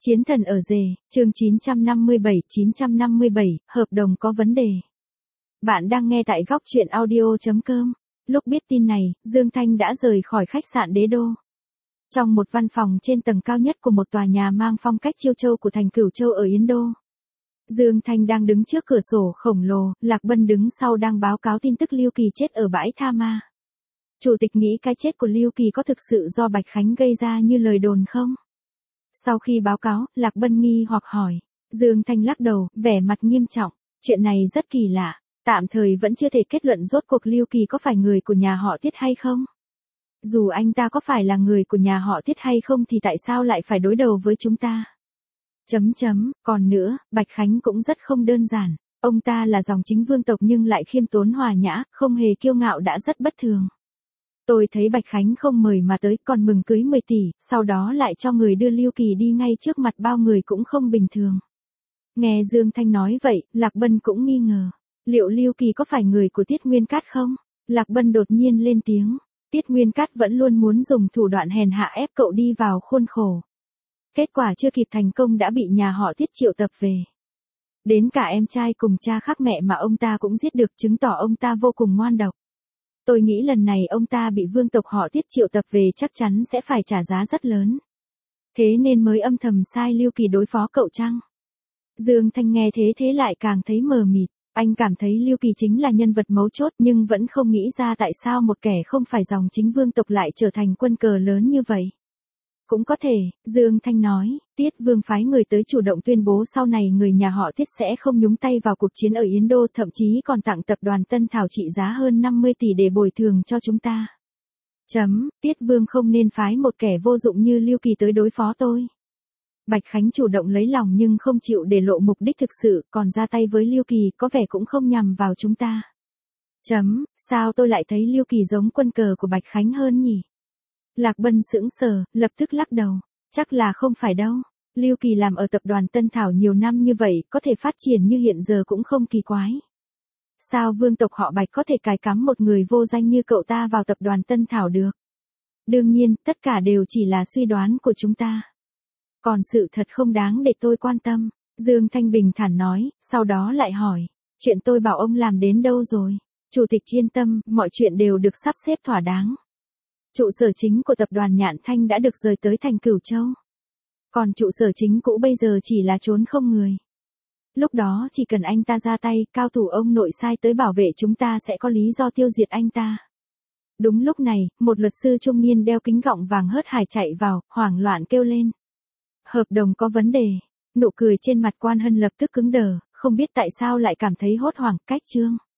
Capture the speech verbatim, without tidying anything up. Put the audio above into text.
Chiến thần ở rể, chương chín trăm năm mươi bảy chín trăm năm mươi bảy, hợp đồng có vấn đề. Bạn đang nghe tại góc truyện audio chấm com. Lúc biết tin này, Dương Thanh đã rời khỏi khách sạn Đế Đô. Trong một văn phòng trên tầng cao nhất của một tòa nhà mang phong cách Chiêu Châu của thành Cửu Châu ở Yến Đô. Dương Thanh đang đứng trước cửa sổ khổng lồ, Lạc Bân đứng sau đang báo cáo tin tức Lưu Kỳ chết ở bãi tha ma. Chủ tịch nghĩ cái chết của Lưu Kỳ có thực sự do Bạch Khánh gây ra như lời đồn không? Sau khi báo cáo, Lạc Bân nghi hoặc hỏi. Dương Thanh lắc đầu, vẻ mặt nghiêm trọng. Chuyện này rất kỳ lạ. Tạm thời vẫn chưa thể kết luận rốt cuộc Lưu Kỳ có phải người của nhà họ Tiết hay không. Dù anh ta có phải là người của nhà họ Tiết hay không thì tại sao lại phải đối đầu với chúng ta? Chấm chấm, còn nữa, Bạch Khánh cũng rất không đơn giản. Ông ta là dòng chính vương tộc nhưng lại khiêm tốn hòa nhã, không hề kiêu ngạo đã rất bất thường. Tôi thấy Bạch Khánh không mời mà tới còn mừng cưới mười tỷ, sau đó lại cho người đưa Lưu Kỳ đi ngay trước mặt bao người cũng không bình thường. Nghe Dương Thanh nói vậy, Lạc Bân cũng nghi ngờ. Liệu Lưu Kỳ có phải người của Tiết Nguyên Cát không? Lạc Bân đột nhiên lên tiếng. Tiết Nguyên Cát vẫn luôn muốn dùng thủ đoạn hèn hạ ép cậu đi vào khuôn khổ. Kết quả chưa kịp thành công đã bị nhà họ Tiết triệu tập về. Đến cả em trai cùng cha khác mẹ mà ông ta cũng giết được, chứng tỏ ông ta vô cùng ngoan độc. Tôi nghĩ lần này ông ta bị vương tộc họ Tiết triệu tập về chắc chắn sẽ phải trả giá rất lớn. Thế nên mới âm thầm sai Lưu Kỳ đối phó cậu chăng? Dương Thanh nghe thế thế lại càng thấy mờ mịt. Anh cảm thấy Lưu Kỳ chính là nhân vật mấu chốt nhưng vẫn không nghĩ ra tại sao một kẻ không phải dòng chính vương tộc lại trở thành quân cờ lớn như vậy. Cũng có thể, Dương Thanh nói, Tiết Vương phái người tới chủ động tuyên bố sau này người nhà họ Tiết sẽ không nhúng tay vào cuộc chiến ở Yến Đô, thậm chí còn tặng tập đoàn Tân Thảo trị giá hơn năm mươi tỷ để bồi thường cho chúng ta. Chấm, Tiết Vương không nên phái một kẻ vô dụng như Lưu Kỳ tới đối phó tôi. Bạch Khánh chủ động lấy lòng nhưng không chịu để lộ mục đích thực sự, còn ra tay với Lưu Kỳ có vẻ cũng không nhằm vào chúng ta. Chấm, sao tôi lại thấy Lưu Kỳ giống quân cờ của Bạch Khánh hơn nhỉ? Lạc Bân sững sờ, lập tức lắc đầu. Chắc là không phải đâu. Lưu Kỳ làm ở tập đoàn Tân Thảo nhiều năm như vậy, có thể phát triển như hiện giờ cũng không kỳ quái. Sao vương tộc họ Bạch có thể cài cắm một người vô danh như cậu ta vào tập đoàn Tân Thảo được? Đương nhiên, tất cả đều chỉ là suy đoán của chúng ta. Còn sự thật không đáng để tôi quan tâm. Dương Thanh bình thản nói, sau đó lại hỏi. Chuyện tôi bảo ông làm đến đâu rồi? Chủ tịch yên tâm, mọi chuyện đều được sắp xếp thỏa đáng. Trụ sở chính của tập đoàn Nhạn Thanh đã được rời tới thành Cửu Châu. Còn trụ sở chính cũ bây giờ chỉ là trốn không người. Lúc đó chỉ cần anh ta ra tay, cao thủ ông nội sai tới bảo vệ chúng ta sẽ có lý do tiêu diệt anh ta. Đúng lúc này, một luật sư trung niên đeo kính gọng vàng hớt hải chạy vào, hoảng loạn kêu lên. Hợp đồng có vấn đề. Nụ cười trên mặt Quan Hân lập tức cứng đờ, không biết tại sao lại cảm thấy hốt hoảng, cách chương.